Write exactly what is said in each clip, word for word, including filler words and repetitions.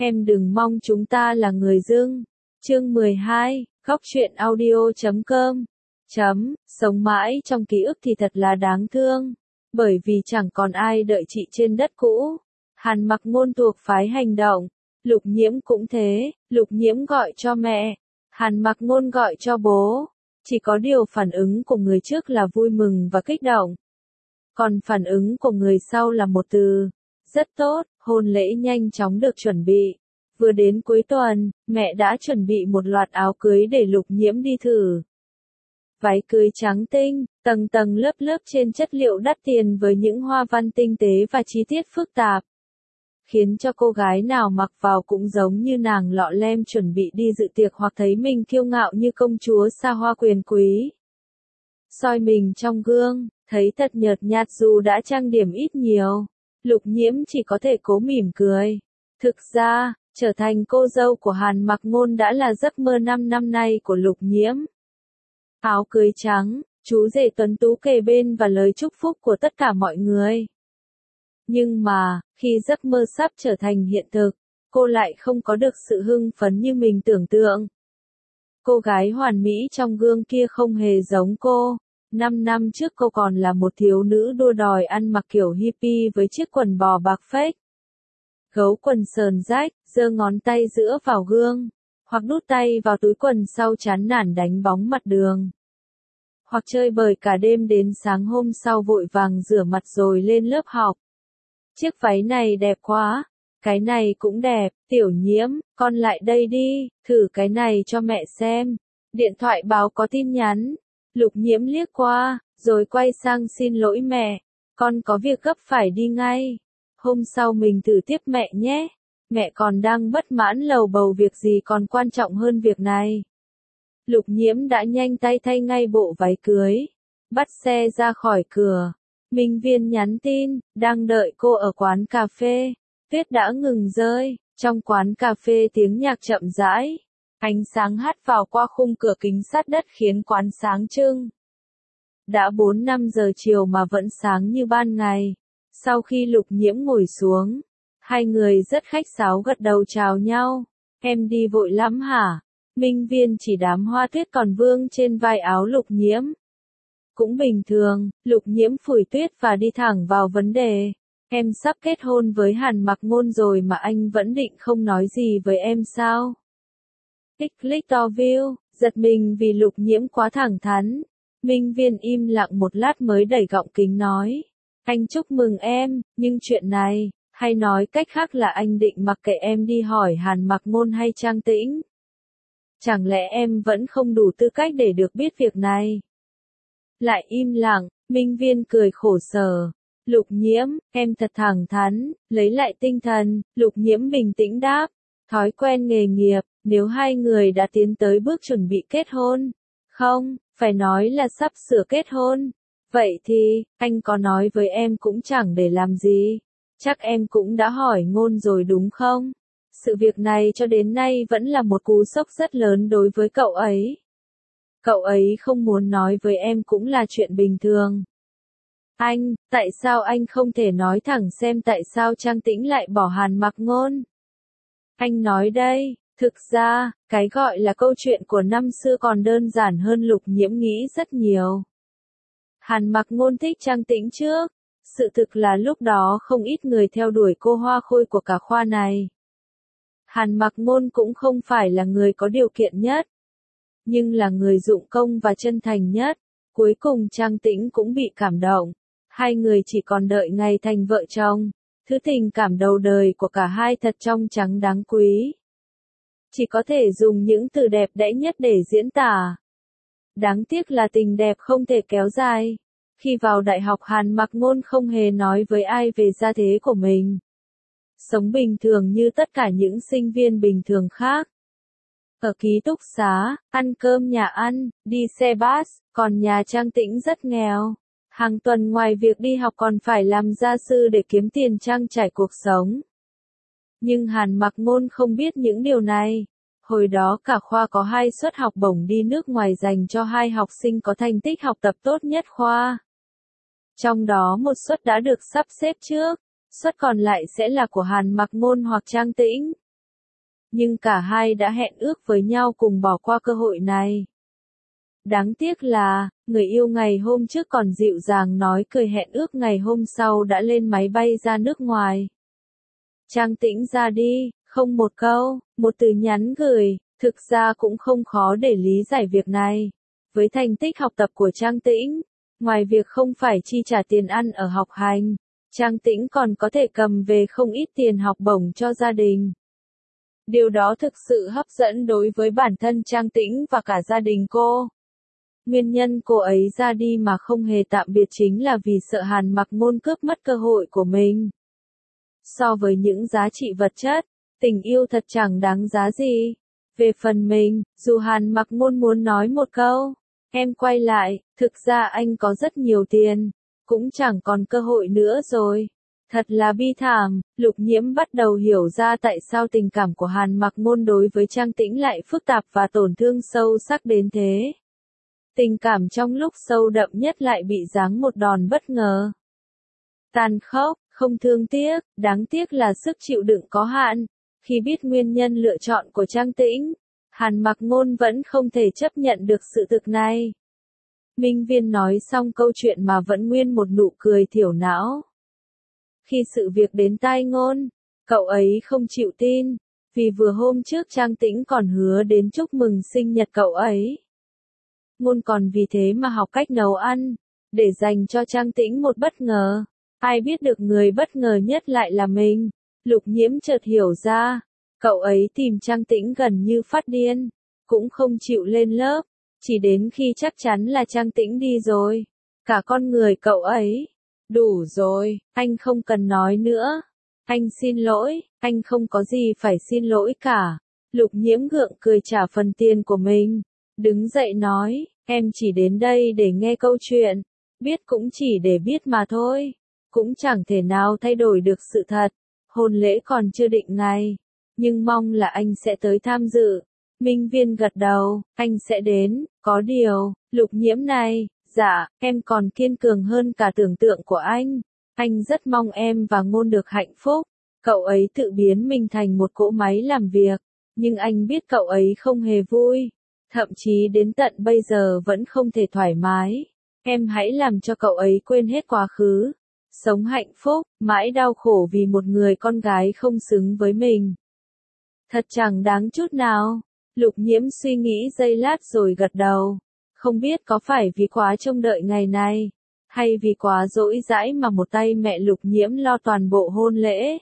Em đừng mong chúng ta là người dưng. Chương mười hai, góc truyện audio chấm com. Chấm, sống mãi trong ký ức thì thật là đáng thương. Bởi vì chẳng còn ai đợi chị trên đất cũ. Hàn Mặc Ngôn thuộc phái hành động. Lục Nhiễm cũng thế, Lục Nhiễm gọi cho mẹ. Hàn Mặc Ngôn gọi cho bố. Chỉ có điều phản ứng của người trước là vui mừng và kích động. Còn phản ứng của người sau là một từ. Rất tốt, hôn lễ nhanh chóng được chuẩn bị. Vừa đến cuối tuần, mẹ đã chuẩn bị một loạt áo cưới để Lục Nhiễm đi thử. Váy cưới trắng tinh, tầng tầng lớp lớp trên chất liệu đắt tiền với những hoa văn tinh tế và chi tiết phức tạp. Khiến cho cô gái nào mặc vào cũng giống như nàng lọ lem chuẩn bị đi dự tiệc hoặc thấy mình kiêu ngạo như công chúa xa hoa quyền quý. Soi mình trong gương, thấy thật nhợt nhạt dù đã trang điểm ít nhiều. Lục Nhiễm chỉ có thể cố mỉm cười. Thực ra, trở thành cô dâu của Hàn Mặc Ngôn đã là giấc mơ năm năm nay của Lục Nhiễm. Áo cưới trắng, chú rể tuấn tú kề bên và lời chúc phúc của tất cả mọi người. Nhưng mà, khi giấc mơ sắp trở thành hiện thực, cô lại không có được sự hưng phấn như mình tưởng tượng. Cô gái hoàn mỹ trong gương kia không hề giống cô. Năm năm trước cô còn là một thiếu nữ đua đòi ăn mặc kiểu hippie với chiếc quần bò bạc phết. Gấu quần sờn rách, giơ ngón tay giữa vào gương, hoặc đút tay vào túi quần sau chán nản đánh bóng mặt đường. Hoặc chơi bời cả đêm đến sáng hôm sau vội vàng rửa mặt rồi lên lớp học. Chiếc váy này đẹp quá, cái này cũng đẹp, Tiểu Nhiễm, con lại đây đi, thử cái này cho mẹ xem. Điện thoại báo có tin nhắn. Lục Nhiễm liếc qua, rồi quay sang xin lỗi mẹ, con có việc gấp phải đi ngay. Hôm sau mình thử tiếp mẹ nhé. Mẹ còn đang bất mãn lầu bầu việc gì còn quan trọng hơn việc này. Lục Nhiễm đã nhanh tay thay ngay bộ váy cưới. Bắt xe ra khỏi cửa. Minh Viên nhắn tin, đang đợi cô ở quán cà phê. Tuyết đã ngừng rơi, trong quán cà phê tiếng nhạc chậm rãi. Ánh sáng hắt vào qua khung cửa kính sát đất khiến quán sáng trưng. Đã bốn năm giờ chiều mà vẫn sáng như ban ngày. Sau khi Lục Nhiễm ngồi xuống, hai người rất khách sáo gật đầu chào nhau. Em đi vội lắm hả? Minh Viên chỉ đám hoa tuyết còn vương trên vai áo Lục Nhiễm. Cũng bình thường, Lục Nhiễm phủi tuyết và đi thẳng vào vấn đề. Em sắp kết hôn với Hàn Mặc Ngôn rồi mà anh vẫn định không nói gì với em sao? Clicktorview, giật mình vì Lục Nhiễm quá thẳng thắn. Minh Viên im lặng một lát mới đẩy gọng kính nói. Anh chúc mừng em, nhưng chuyện này, hay nói cách khác là anh định mặc kệ em đi hỏi Hàn Mặc Ngôn hay Trang Tĩnh? Chẳng lẽ em vẫn không đủ tư cách để được biết việc này? Lại im lặng, Minh Viên cười khổ sở. Lục Nhiễm, em thật thẳng thắn, lấy lại tinh thần, Lục Nhiễm bình tĩnh đáp. Thói quen nghề nghiệp, nếu hai người đã tiến tới bước chuẩn bị kết hôn. Không, phải nói là sắp sửa kết hôn. Vậy thì, anh có nói với em cũng chẳng để làm gì. Chắc em cũng đã hỏi Ngôn rồi đúng không? Sự việc này cho đến nay vẫn là một cú sốc rất lớn đối với cậu ấy. Cậu ấy không muốn nói với em cũng là chuyện bình thường. Anh, tại sao anh không thể nói thẳng xem tại sao Trang Tĩnh lại bỏ Hàn Mặc Ngôn? Anh nói đây, thực ra, cái gọi là câu chuyện của năm xưa còn đơn giản hơn Lục Nhiễm nghĩ rất nhiều. Hàn Mặc Ngôn thích Trang Tĩnh trước. Sự thực là lúc đó không ít người theo đuổi cô hoa khôi của cả khoa này. Hàn Mặc Ngôn cũng không phải là người có điều kiện nhất, nhưng là người dụng công và chân thành nhất. Cuối cùng Trang Tĩnh cũng bị cảm động. Hai người chỉ còn đợi ngày thành vợ chồng. Thứ tình cảm đầu đời của cả hai thật trong trắng đáng quý. Chỉ có thể dùng những từ đẹp đẽ nhất để diễn tả. Đáng tiếc là tình đẹp không thể kéo dài. Khi vào đại học Hàn Mặc Ngôn không hề nói với ai về gia thế của mình. Sống bình thường như tất cả những sinh viên bình thường khác. Ở ký túc xá, ăn cơm nhà ăn, đi xe bus, còn nhà Trang Tĩnh rất nghèo. Hàng tuần ngoài việc đi học còn phải làm gia sư để kiếm tiền trang trải cuộc sống. Nhưng Hàn Mặc Ngôn không biết những điều này. Hồi đó cả khoa có hai suất học bổng đi nước ngoài dành cho hai học sinh có thành tích học tập tốt nhất khoa. Trong đó một suất đã được sắp xếp trước, suất còn lại sẽ là của Hàn Mặc Ngôn hoặc Trang Tĩnh. nhưng cả hai đã hẹn ước với nhau cùng bỏ qua cơ hội này. Đáng tiếc là, người yêu ngày hôm trước còn dịu dàng nói cười hẹn ước ngày hôm sau đã lên máy bay ra nước ngoài. Trang Tĩnh ra đi, không một câu, một từ nhắn gửi, thực ra cũng không khó để lý giải việc này. Với thành tích học tập của Trang Tĩnh, ngoài việc không phải chi trả tiền ăn ở học hành, Trang Tĩnh còn có thể cầm về không ít tiền học bổng cho gia đình. Điều đó thực sự hấp dẫn đối với bản thân Trang Tĩnh và cả gia đình cô. Nguyên nhân cô ấy ra đi mà không hề tạm biệt chính là vì sợ Hàn Mặc Ngôn cướp mất cơ hội của mình. So với những giá trị vật chất, tình yêu thật chẳng đáng giá gì. Về phần mình, dù Hàn Mặc Ngôn muốn nói một câu, em quay lại, thực ra anh có rất nhiều tiền, cũng chẳng còn cơ hội nữa rồi. Thật là bi thảm, Lục Nhiễm bắt đầu hiểu ra tại sao tình cảm của Hàn Mặc Ngôn đối với Trang Tĩnh lại phức tạp và tổn thương sâu sắc đến thế. Tình cảm trong lúc sâu đậm nhất lại bị giáng một đòn bất ngờ. Tàn khốc, không thương tiếc, đáng tiếc là sức chịu đựng có hạn. Khi biết nguyên nhân lựa chọn của Trang Tĩnh, Hàn Mặc Ngôn vẫn không thể chấp nhận được sự thực này. Minh Viên nói xong câu chuyện mà vẫn nguyên một nụ cười thiểu não. Khi sự việc đến tai Ngôn, cậu ấy không chịu tin, vì vừa hôm trước Trang Tĩnh còn hứa đến chúc mừng sinh nhật cậu ấy. Ngôn còn vì thế mà học cách nấu ăn, để dành cho Trang Tĩnh một bất ngờ. Ai biết được người bất ngờ nhất lại là mình. Lục Nhiễm chợt hiểu ra, cậu ấy tìm Trang Tĩnh gần như phát điên, cũng không chịu lên lớp, chỉ đến khi chắc chắn là Trang Tĩnh đi rồi. Cả con người cậu ấy. Đủ rồi, anh không cần nói nữa. Anh xin lỗi, anh không có gì phải xin lỗi cả. Lục Nhiễm gượng cười trả phần tiền của mình. Đứng dậy nói, em chỉ đến đây để nghe câu chuyện. Biết cũng chỉ để biết mà thôi. Cũng chẳng thể nào thay đổi được sự thật. Hôn lễ còn chưa định ngày. Nhưng mong là anh sẽ tới tham dự. Minh Viên gật đầu, anh sẽ đến. Có điều, Lục Nhiễm này, dạ, em còn kiên cường hơn cả tưởng tượng của anh. Anh rất mong em và Ngôn được hạnh phúc. Cậu ấy tự biến mình thành một cỗ máy làm việc. Nhưng anh biết cậu ấy không hề vui. Thậm chí đến tận bây giờ vẫn không thể thoải mái. Em hãy làm cho cậu ấy quên hết quá khứ. Sống hạnh phúc, mãi đau khổ vì một người con gái không xứng với mình. Thật chẳng đáng chút nào. Lục Nhiễm suy nghĩ giây lát rồi gật đầu. Không biết có phải vì quá trông đợi ngày này, hay vì quá dỗi dãi mà một tay mẹ Lục Nhiễm lo toàn bộ hôn lễ.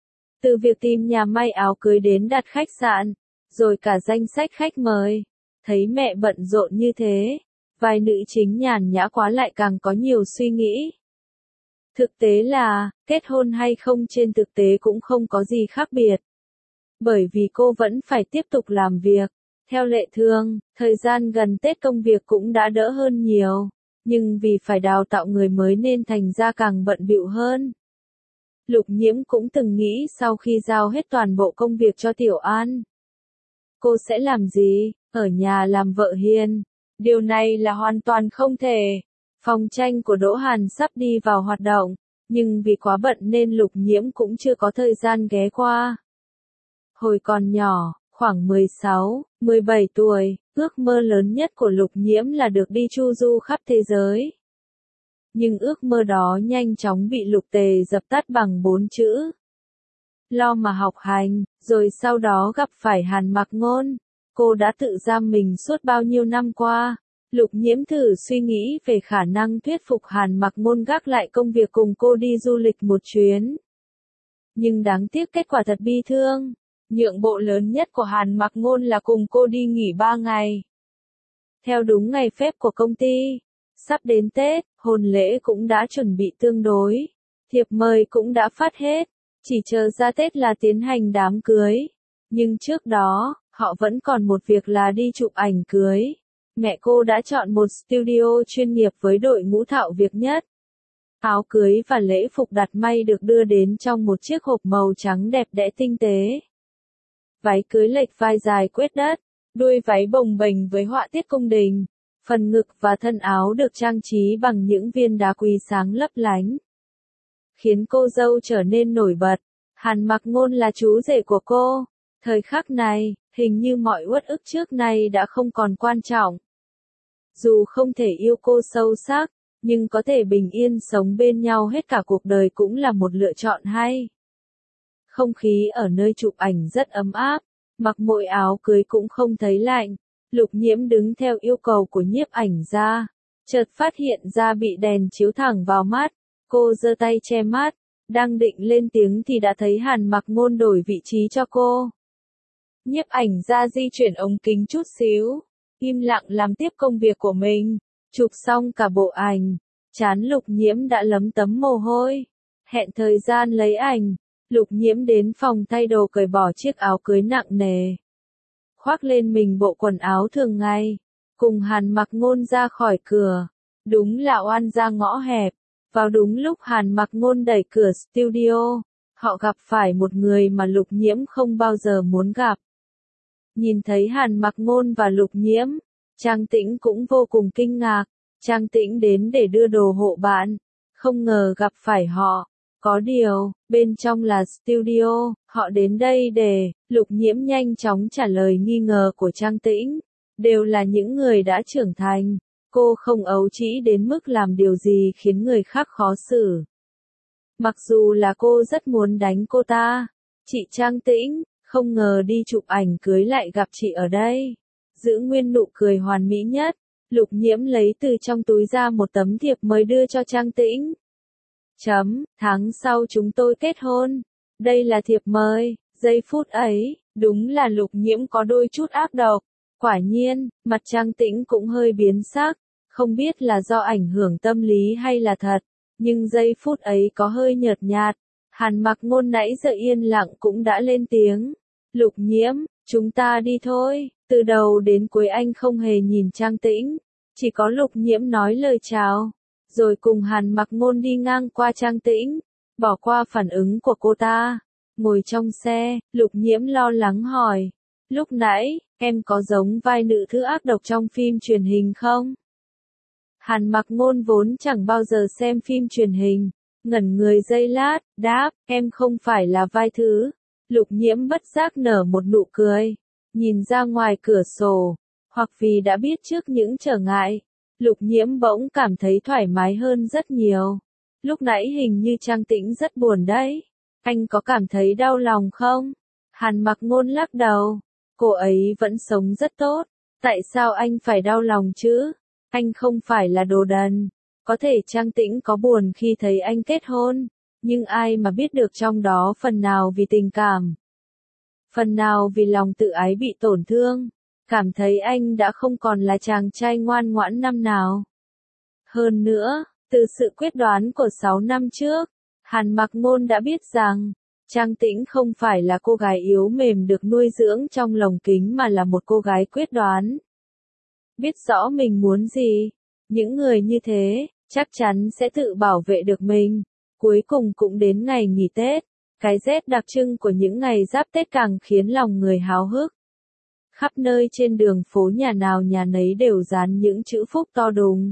Từ việc tìm nhà may áo cưới đến đặt khách sạn, rồi cả danh sách khách mời. Thấy mẹ bận rộn như thế, vài nữ chính nhàn nhã quá lại càng có nhiều suy nghĩ. Thực tế là, kết hôn hay không trên thực tế cũng không có gì khác biệt. Bởi vì cô vẫn phải tiếp tục làm việc. Theo lệ thường, thời gian gần Tết công việc cũng đã đỡ hơn nhiều. Nhưng vì phải đào tạo người mới nên thành ra càng bận bịu hơn. Lục Nhiễm cũng từng nghĩ sau khi giao hết toàn bộ công việc cho Tiểu An, cô sẽ làm gì? Ở nhà làm vợ hiền. Điều này là hoàn toàn không thể. Phòng tranh của Đỗ Hàn sắp đi vào hoạt động, nhưng vì quá bận nên Lục Nhiễm cũng chưa có thời gian ghé qua. Hồi còn nhỏ, khoảng mười sáu, mười bảy tuổi, ước mơ lớn nhất của Lục Nhiễm là được đi chu du khắp thế giới. Nhưng ước mơ đó nhanh chóng bị Lục Tề dập tắt bằng bốn chữ. Lo mà học hành, rồi sau đó gặp phải Hàn Mặc Ngôn. Cô đã tự giam mình suốt bao nhiêu năm qua. Lục Nhiễm thử suy nghĩ về khả năng thuyết phục Hàn Mặc Ngôn gác lại công việc cùng cô đi du lịch một chuyến. Nhưng đáng tiếc kết quả thật bi thương. Nhượng bộ lớn nhất của Hàn Mặc Ngôn là cùng cô đi nghỉ ba ngày. Theo đúng ngày phép của công ty. Sắp đến Tết, hôn lễ cũng đã chuẩn bị tương đối. Thiệp mời cũng đã phát hết. Chỉ chờ ra Tết là tiến hành đám cưới. Nhưng trước đó, họ vẫn còn một việc là đi chụp ảnh cưới. Mẹ cô đã chọn một studio chuyên nghiệp với đội ngũ thạo việc nhất. Áo cưới và lễ phục đặt may được đưa đến trong một chiếc hộp màu trắng đẹp đẽ tinh tế. Váy cưới lệch vai dài quét đất, đuôi váy bồng bềnh với họa tiết cung đình. Phần ngực và thân áo được trang trí bằng những viên đá quý sáng lấp lánh. Khiến cô dâu trở nên nổi bật. Hàn Mặc Ngôn là chú rể của cô. Thời khắc này, hình như mọi uất ức trước nay đã không còn quan trọng. Dù không thể yêu cô sâu sắc, nhưng có thể bình yên sống bên nhau hết cả cuộc đời cũng là một lựa chọn hay. Không khí ở nơi chụp ảnh rất ấm áp, mặc mỗi áo cưới cũng không thấy lạnh. Lục Nhiễm đứng theo yêu cầu của nhiếp ảnh gia, chợt phát hiện ra bị đèn chiếu thẳng vào mắt, cô giơ tay che mắt, đang định lên tiếng thì đã thấy Hàn Mặc Ngôn đổi vị trí cho cô. Nhiếp ảnh gia di chuyển ống kính chút xíu, im lặng làm tiếp công việc của mình, chụp xong cả bộ ảnh, trán Lục Nhiễm đã lấm tấm mồ hôi. Hẹn thời gian lấy ảnh, Lục Nhiễm đến phòng thay đồ cởi bỏ chiếc áo cưới nặng nề, khoác lên mình bộ quần áo thường ngày, cùng Hàn Mặc Ngôn ra khỏi cửa. Đúng là oan ra ngõ hẹp, vào đúng lúc Hàn Mặc Ngôn đẩy cửa studio, họ gặp phải một người mà Lục Nhiễm không bao giờ muốn gặp. Nhìn thấy Hàn Mặc Ngôn và Lục Nhiễm, Trang Tĩnh cũng vô cùng kinh ngạc. Trang Tĩnh đến để đưa đồ hộ bạn, không ngờ gặp phải họ. Có điều, bên trong là studio, họ đến đây để, Lục Nhiễm nhanh chóng trả lời nghi ngờ của Trang Tĩnh. Đều là những người đã trưởng thành, cô không ấu trĩ đến mức làm điều gì khiến người khác khó xử. Mặc dù là cô rất muốn đánh cô ta, chị Trang Tĩnh, không ngờ đi chụp ảnh cưới lại gặp chị ở đây. Giữ nguyên nụ cười hoàn mỹ nhất, Lục Nhiễm lấy từ trong túi ra một tấm thiệp mời đưa cho Trang Tĩnh. Chấm, tháng sau chúng tôi kết hôn. Đây là thiệp mời. Giây phút ấy, đúng là Lục Nhiễm có đôi chút ác độc. Quả nhiên, mặt Trang Tĩnh cũng hơi biến sắc, không biết là do ảnh hưởng tâm lý hay là thật, nhưng giây phút ấy có hơi nhợt nhạt. Hàn Mặc Ngôn nãy giờ yên lặng cũng đã lên tiếng. Lục Nhiễm, chúng ta đi thôi. Từ đầu đến cuối anh không hề nhìn Trang Tĩnh, chỉ có Lục Nhiễm nói lời chào, rồi cùng Hàn Mặc Ngôn đi ngang qua Trang Tĩnh, bỏ qua phản ứng của cô ta. Ngồi trong xe, Lục Nhiễm lo lắng hỏi, lúc nãy, em có giống vai nữ thứ ác độc trong phim truyền hình không? Hàn Mặc Ngôn vốn chẳng bao giờ xem phim truyền hình, ngẩn người giây lát, đáp, em không phải là vai thứ. Lục Nhiễm bất giác nở một nụ cười, nhìn ra ngoài cửa sổ, hoặc vì đã biết trước những trở ngại, Lục Nhiễm bỗng cảm thấy thoải mái hơn rất nhiều. Lúc nãy hình như Trang Tĩnh rất buồn đấy. Anh có cảm thấy đau lòng không? Hàn Mặc Ngôn lắc đầu. Cô ấy vẫn sống rất tốt. Tại sao anh phải đau lòng chứ? Anh không phải là đồ đần. Có thể Trang Tĩnh có buồn khi thấy anh kết hôn, nhưng ai mà biết được trong đó phần nào vì tình cảm, phần nào vì lòng tự ái bị tổn thương, cảm thấy anh đã không còn là chàng trai ngoan ngoãn năm nào. Hơn nữa, từ sự quyết đoán của sáu năm trước, Hàn Mặc Ngôn đã biết rằng, Trang Tĩnh không phải là cô gái yếu mềm được nuôi dưỡng trong lồng kính mà là một cô gái quyết đoán. Biết rõ mình muốn gì, những người như thế, chắc chắn sẽ tự bảo vệ được mình. Cuối cùng cũng đến ngày nghỉ Tết, cái rét đặc trưng của những ngày giáp Tết càng khiến lòng người háo hức. Khắp nơi trên đường phố nhà nào nhà nấy đều dán những chữ phúc to đùng,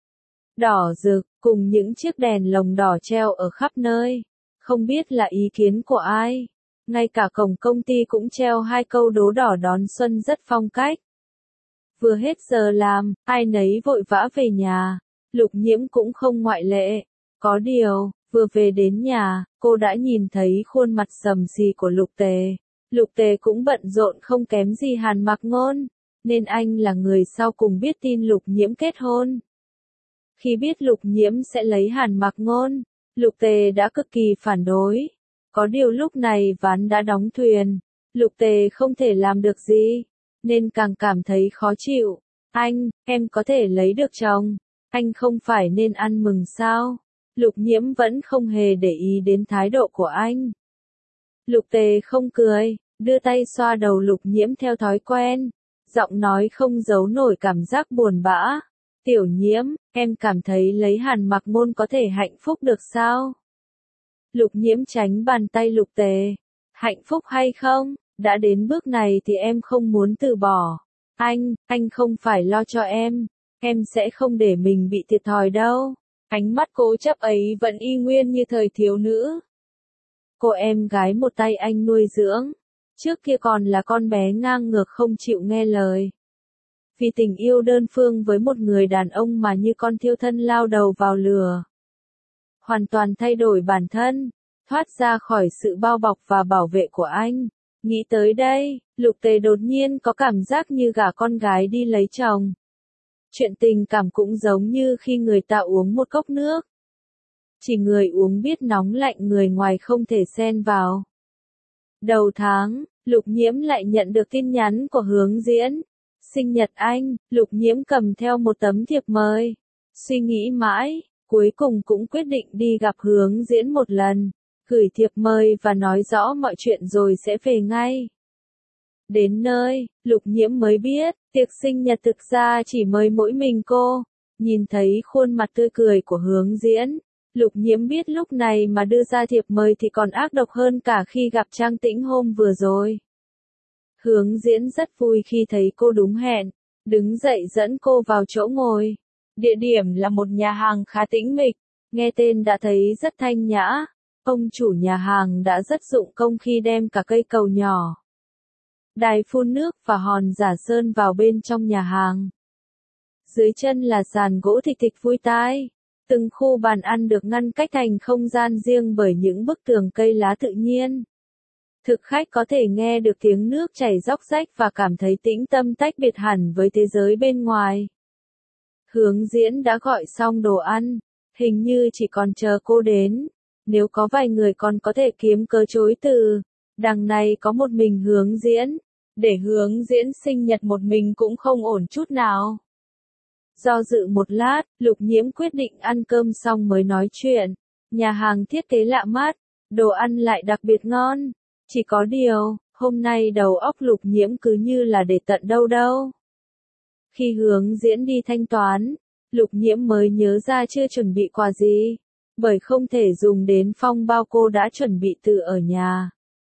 đỏ rực, cùng những chiếc đèn lồng đỏ treo ở khắp nơi. Không biết là ý kiến của ai, ngay cả cổng công ty cũng treo hai câu đố đỏ đón xuân rất phong cách. Vừa hết giờ làm, ai nấy vội vã về nhà, Lục Nhiễm cũng không ngoại lệ. Có điều, vừa về đến nhà, cô đã nhìn thấy khuôn mặt sầm sì của Lục Tề. Lục Tề cũng bận rộn không kém gì Hàn Mặc Ngôn, nên anh là người sau cùng biết tin Lục Nhiễm kết hôn. Khi biết Lục Nhiễm sẽ lấy Hàn Mặc Ngôn, Lục Tề đã cực kỳ phản đối. Có điều lúc này ván đã đóng thuyền, Lục Tề không thể làm được gì, nên càng cảm thấy khó chịu. Anh, em có thể lấy được chồng, anh không phải nên ăn mừng sao? Lục Nhiễm vẫn không hề để ý đến thái độ của anh. Lục Tề không cười, đưa tay xoa đầu Lục Nhiễm theo thói quen, giọng nói không giấu nổi cảm giác buồn bã. Tiểu Nhiễm, em cảm thấy lấy Hàn Mặc Ngôn có thể hạnh phúc được sao? Lục Nhiễm tránh bàn tay Lục Tề. Hạnh phúc hay không, đã đến bước này thì em không muốn từ bỏ. Anh, anh không phải lo cho em, em sẽ không để mình bị thiệt thòi đâu. Ánh mắt cố chấp ấy vẫn y nguyên như thời thiếu nữ. Cô em gái một tay anh nuôi dưỡng, Trước kia còn là con bé ngang ngược không chịu nghe lời. Vì tình yêu đơn phương với một người đàn ông mà như con thiêu thân lao đầu vào lửa. Hoàn toàn thay đổi bản thân, thoát ra khỏi sự bao bọc và bảo vệ của anh. Nghĩ tới đây, Lục Tề đột nhiên có cảm giác như gả con gái đi lấy chồng. Chuyện tình cảm cũng giống như khi người ta uống một cốc nước. Chỉ người uống biết nóng lạnh, người ngoài không thể xen vào. Đầu tháng, Lục Nhiễm lại nhận được tin nhắn của Hướng Diễn. Sinh nhật anh, Lục Nhiễm cầm theo một tấm thiệp mời. Suy nghĩ mãi, cuối cùng cũng quyết định đi gặp Hướng Diễn một lần. Gửi thiệp mời và nói rõ mọi chuyện rồi sẽ về ngay. Đến nơi, Lục Nhiễm mới biết, tiệc sinh nhật thực ra chỉ mời mỗi mình cô. Nhìn thấy khuôn mặt tươi cười của Hướng Diễn, Lục Nhiễm biết lúc này mà đưa ra thiệp mời thì còn ác độc hơn cả khi gặp Trang Tĩnh hôm vừa rồi. Hướng Diễn rất vui khi thấy cô đúng hẹn, đứng dậy dẫn cô vào chỗ ngồi. Địa điểm là một nhà hàng khá tĩnh mịch, nghe tên đã thấy rất thanh nhã. Ông chủ nhà hàng đã rất dụng công khi đem cả cây cầu nhỏ, đài phun nước và hòn giả sơn vào bên trong nhà hàng. Dưới chân là sàn gỗ thịch thịch vui tai. Từng khu bàn ăn được ngăn cách thành không gian riêng bởi những bức tường cây lá tự nhiên. Thực khách có thể nghe được tiếng nước chảy róc rách và cảm thấy tĩnh tâm tách biệt hẳn với thế giới bên ngoài. Hướng Diễn đã gọi xong đồ ăn, hình như chỉ còn chờ cô đến. Nếu có vài người còn có thể kiếm cớ chối từ, đằng này có một mình Hướng Diễn. Để Hướng Diễn sinh nhật một mình cũng không ổn chút nào. Do dự một lát, Lục Nhiễm quyết định ăn cơm xong mới nói chuyện. Nhà hàng thiết kế lạ mắt, đồ ăn lại đặc biệt ngon. Chỉ có điều, hôm nay đầu óc Lục Nhiễm cứ như là để tận đâu đâu. Khi Hướng Diễn đi thanh toán, Lục Nhiễm mới nhớ ra chưa chuẩn bị quà gì. Bởi không thể dùng đến phong bao cô đã chuẩn bị từ ở nhà.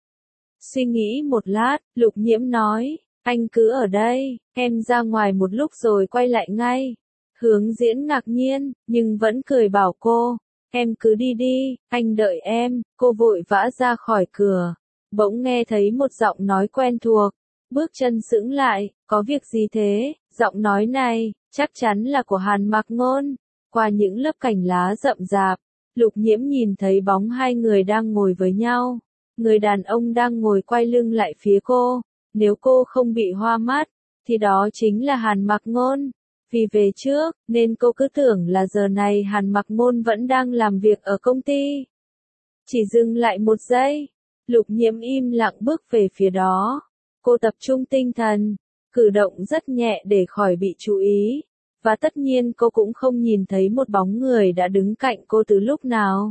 Suy nghĩ một lát, Lục Nhiễm nói, anh cứ ở đây, em ra ngoài một lúc rồi quay lại ngay. Hướng Diễn ngạc nhiên, nhưng vẫn cười bảo cô, em cứ đi đi, anh đợi em. Cô vội vã ra khỏi cửa, bỗng nghe thấy một giọng nói quen thuộc, bước chân sững lại, có việc gì thế? Giọng nói này, chắc chắn là của Hàn Mặc Ngôn. Qua những lớp cành lá rậm rạp, Lục Nhiễm nhìn thấy bóng hai người đang ngồi với nhau. Người đàn ông đang ngồi quay lưng lại phía cô. Nếu cô không bị hoa mắt, thì đó chính là Hàn Mặc Ngôn. Vì về trước, nên cô cứ tưởng là giờ này Hàn Mặc Ngôn vẫn đang làm việc ở công ty. Chỉ dừng lại một giây, Lục Nhiễm im lặng bước về phía đó. Cô tập trung tinh thần, cử động rất nhẹ để khỏi bị chú ý. Và tất nhiên cô cũng không nhìn thấy một bóng người đã đứng cạnh cô từ lúc nào.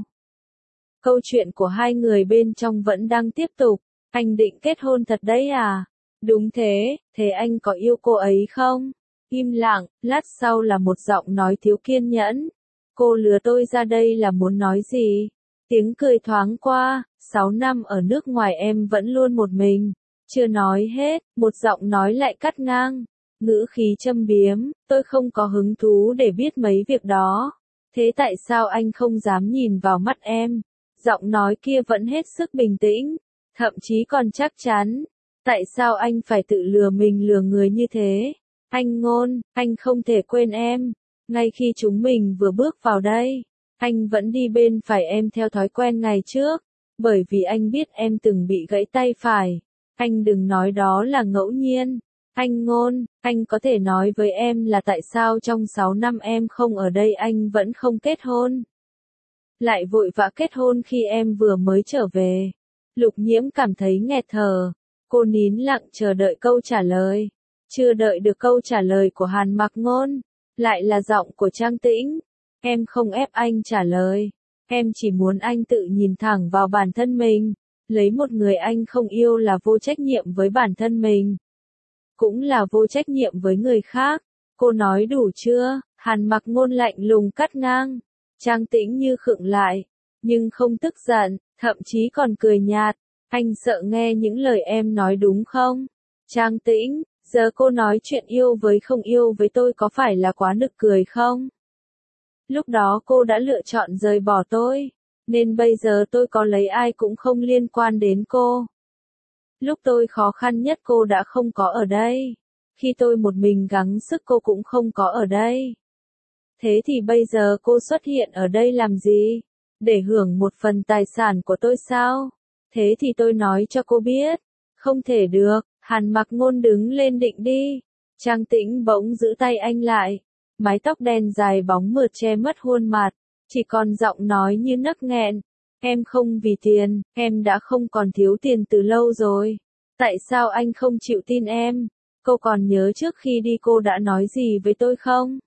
Câu chuyện của hai người bên trong vẫn đang tiếp tục. Anh định kết hôn thật đấy à? Đúng thế, thế anh có yêu cô ấy không? Im lặng, lát sau là một giọng nói thiếu kiên nhẫn. Cô lừa tôi ra đây là muốn nói gì? Tiếng cười thoáng qua, sáu năm ở nước ngoài em vẫn luôn một mình. Chưa nói hết, một giọng nói lại cắt ngang. Ngữ khí châm biếm, tôi không có hứng thú để biết mấy việc đó. Thế tại sao anh không dám nhìn vào mắt em? Giọng nói kia vẫn hết sức bình tĩnh, thậm chí còn chắc chắn. Tại sao anh phải tự lừa mình lừa người như thế? Anh Ngôn, anh không thể quên em. Ngay khi chúng mình vừa bước vào đây, anh vẫn đi bên phải em theo thói quen ngày trước. Bởi vì anh biết em từng bị gãy tay phải. Anh đừng nói đó là ngẫu nhiên. Anh Ngôn, anh có thể nói với em là tại sao trong sáu năm em không ở đây anh vẫn không kết hôn. Lại vội vã kết hôn khi em vừa mới trở về. Lục Nhiễm cảm thấy nghẹt thở. Cô nín lặng chờ đợi câu trả lời. Chưa đợi được câu trả lời của Hàn Mặc Ngôn, lại là giọng của Trang Tĩnh. Em không ép anh trả lời. Em chỉ muốn anh tự nhìn thẳng vào bản thân mình. Lấy một người anh không yêu là vô trách nhiệm với bản thân mình. Cũng là vô trách nhiệm với người khác. Cô nói đủ chưa? Hàn Mặc Ngôn lạnh lùng cắt ngang. Trang Tĩnh như khựng lại, nhưng không tức giận, thậm chí còn cười nhạt. Anh sợ nghe những lời em nói đúng không? Trang Tĩnh, giờ cô nói chuyện yêu với không yêu với tôi có phải là quá nực cười không? Lúc đó cô đã lựa chọn rời bỏ tôi, nên bây giờ tôi có lấy ai cũng không liên quan đến cô. Lúc tôi khó khăn nhất cô đã không có ở đây. Khi tôi một mình gắng sức cô cũng không có ở đây. Thế thì bây giờ cô xuất hiện ở đây làm gì? Để hưởng một phần tài sản của tôi sao? Thế thì tôi nói cho cô biết. Không thể được, Hàn Mặc Ngôn đứng lên định đi. Trang Tĩnh bỗng giữ tay anh lại. Mái tóc đen dài bóng mượt che mất khuôn mặt. Chỉ còn giọng nói như nấc nghẹn. Em không vì tiền, em đã không còn thiếu tiền từ lâu rồi. Tại sao anh không chịu tin em? Cô còn nhớ trước khi đi cô đã nói gì với tôi không?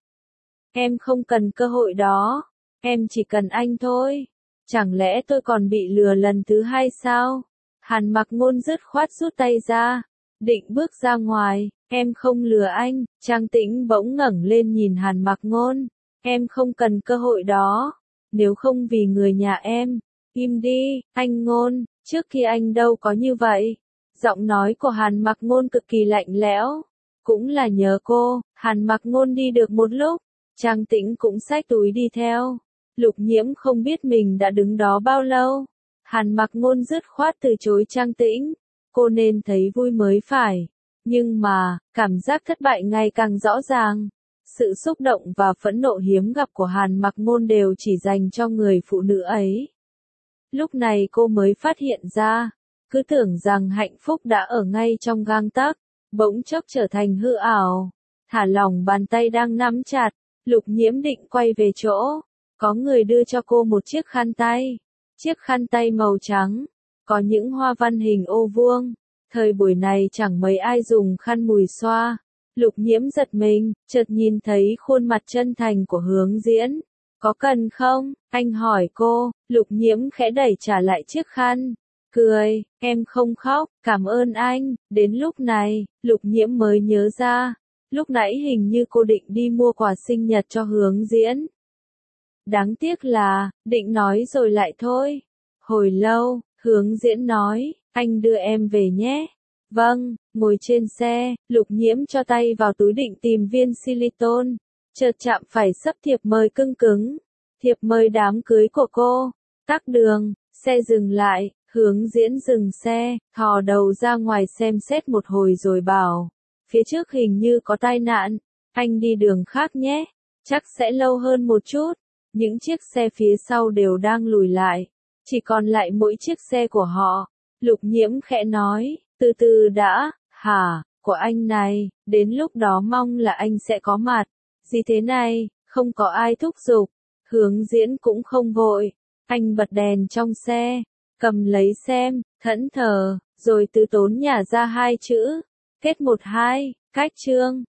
Em không cần cơ hội đó. Em chỉ cần anh thôi. Chẳng lẽ tôi còn bị lừa lần thứ hai sao? Hàn Mặc Ngôn dứt khoát rút tay ra. Định bước ra ngoài. Em không lừa anh. Trang Tĩnh bỗng ngẩng lên nhìn Hàn Mặc Ngôn. Em không cần cơ hội đó. Nếu không vì người nhà em. Im đi, anh Ngôn. Trước khi anh đâu có như vậy. Giọng nói của Hàn Mặc Ngôn cực kỳ lạnh lẽo. Cũng là nhờ cô. Hàn Mặc Ngôn đi được một lúc. Trang Tĩnh cũng xách túi đi theo. Lục Nhiễm không biết mình đã đứng đó bao lâu. Hàn Mặc Ngôn dứt khoát từ chối Trang Tĩnh. Cô nên thấy vui mới phải. Nhưng mà, cảm giác thất bại ngày càng rõ ràng. Sự xúc động và phẫn nộ hiếm gặp của Hàn Mặc Ngôn đều chỉ dành cho người phụ nữ ấy. Lúc này cô mới phát hiện ra. Cứ tưởng rằng hạnh phúc đã ở ngay trong gang tấc. Bỗng chốc trở thành hư ảo. Thả lỏng bàn tay đang nắm chặt. Lục Nhiễm định quay về chỗ. Có người đưa cho cô một chiếc khăn tay. Chiếc khăn tay màu trắng. Có những hoa văn hình ô vuông. Thời buổi này chẳng mấy ai dùng khăn mùi xoa. Lục Nhiễm giật mình, chợt nhìn thấy khuôn mặt chân thành của Hướng Diễn. Có cần không? Anh hỏi cô. Lục Nhiễm khẽ đẩy trả lại chiếc khăn. Cười, em không khóc, cảm ơn anh. Đến lúc này, Lục Nhiễm mới nhớ ra. Lúc nãy hình như cô định đi mua quà sinh nhật cho Hướng Diễn. Đáng tiếc là, định nói rồi lại thôi. Hồi lâu, Hướng Diễn nói, anh đưa em về nhé. Vâng, ngồi trên xe, Lục Nhiễm cho tay vào túi định tìm viên silicone. Chợt chạm phải sấp thiệp mời cưng cứng. Thiệp mời đám cưới của cô. Tắc đường, xe dừng lại, Hướng Diễn dừng xe, thò đầu ra ngoài xem xét một hồi rồi bảo. Phía trước hình như có tai nạn, anh đi đường khác nhé, chắc sẽ lâu hơn một chút. Những chiếc xe phía sau đều đang lùi lại, chỉ còn lại mỗi chiếc xe của họ. Lục Nhiễm khẽ nói, từ từ đã, hả, của anh này, đến lúc đó mong là anh sẽ có mặt. Gì thế này, không có ai thúc giục, Hướng Diễn cũng không vội, anh bật đèn trong xe, cầm lấy xem, thẫn thờ, rồi từ tốn nhả ra hai chữ, kết một hai, cách chương.